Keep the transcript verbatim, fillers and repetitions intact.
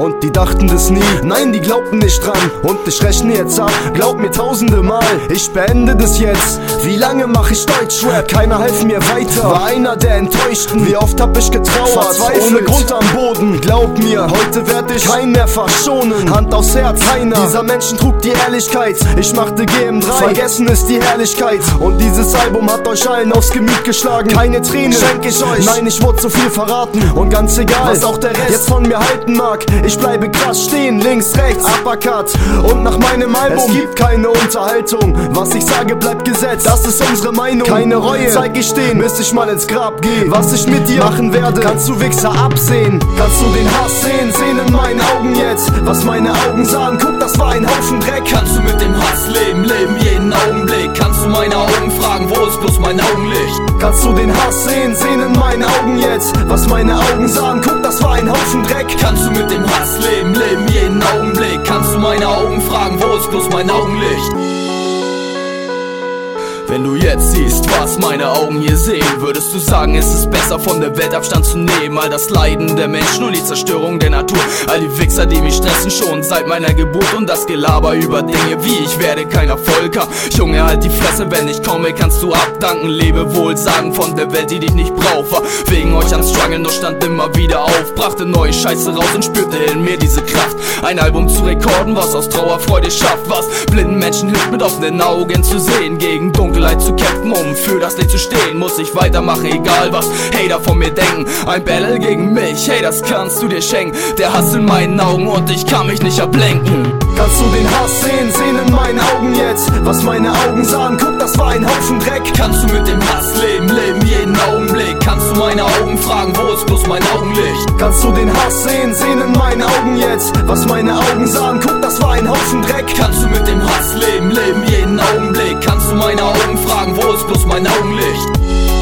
und die dachten das nie. Nein, die glaubten nicht dran und ich rechne jetzt ab. Glaub mir tausende Mal, ich beende das jetzt. Wie lange mach ich Deutschrap? Keiner half mir weiter. War einer der Enttäuschten. Wie oft hab ich getrauert, verzweifelt, ohne Grund am Boden. Glaub mir, heute werd ich keinen mehr verschonen. Hand aufs Herz, keiner dieser Menschen trug die Ehrlichkeit. Ich machte G M drei, vergessen ist die Herrlichkeit. Und dieses Album hat euch allen aufs Gemüt geschlagen. Keine Tränen schenk ich euch, nein, ich wurde zu viel verraten. Und ganz egal, was auch der Rest jetzt von mir halten mag, ich bleibe krass stehen, links, rechts, Uppercut. Und nach meinem Album, es gibt keine Unterhaltung. Was ich sage, bleibt Gesetz, das ist unsere Meinung. Keine Reue, zeig ich stehen, bis ich mal ins Grab gehe. Was ich mit dir machen werde, kannst du Wichser absehen. Kannst du den Hass sehen, sehen in meinen Augen jetzt. Was meine Augen sahen, guck, das war ein Haufen Dreck. Kannst du mit dem Hass leben, leben jeden Augenblick. Kannst du meine Augen fragen, wo ist bloß mein Augenlicht? Kannst du den Hass sehen, sehen in meinen Augen jetzt. Was meine Augen sahen, guck, das war ein Haufen Dreck. Kannst du mit dem Hass leben, leben jeden Augenblick. Kannst du meine Augen fragen, wo ist bloß mein Augenlicht? Wenn du jetzt siehst, was meine Augen hier sehen, würdest du sagen, es ist besser von der Welt Abstand zu nehmen. All das Leiden der Menschen und die Zerstörung der Natur, all die Wichser, die mich stressen schon seit meiner Geburt. Und das Gelaber über Dinge wie ich werde kein Erfolger. Junge, halt die Fresse, wenn ich komme, kannst du abdanken. Lebe wohl sagen von der Welt, die dich nicht braucht. War wegen euch am Struggeln, doch stand immer wieder auf. Brachte neue Scheiße raus und spürte in mir diese Kraft. Ein Album zu rekorden, was aus Trauerfreude schafft. Was blinden Menschen hilft, mit offenen Augen zu sehen. Gegen Dunkelheit zu kämpfen, um für das Licht zu stehen. Muss ich weitermachen, egal was Hater von mir denken. Ein Battle gegen mich, hey, das kannst du dir schenken. Der Hass in meinen Augen und ich kann mich nicht ablenken. Kannst du den Hass sehen, sehen in meinen Augen jetzt. Was meine Augen sahen, guck, das war ein Haufen Dreck. Kannst du mit dem Hass leben, leben jeden Augenblick. Kannst du meine Augen fragen, wo ist bloß mein Augenlicht? Kannst du den Hass sehen, sehen in meinen Augen jetzt. Was meine Augen sahen, guck, das war ein Haufen Dreck. Kannst du mit dem Hass leben, leben jeden Augenblick. Kannst du meine Augen fragen, wo ist bloß mein Augenlicht?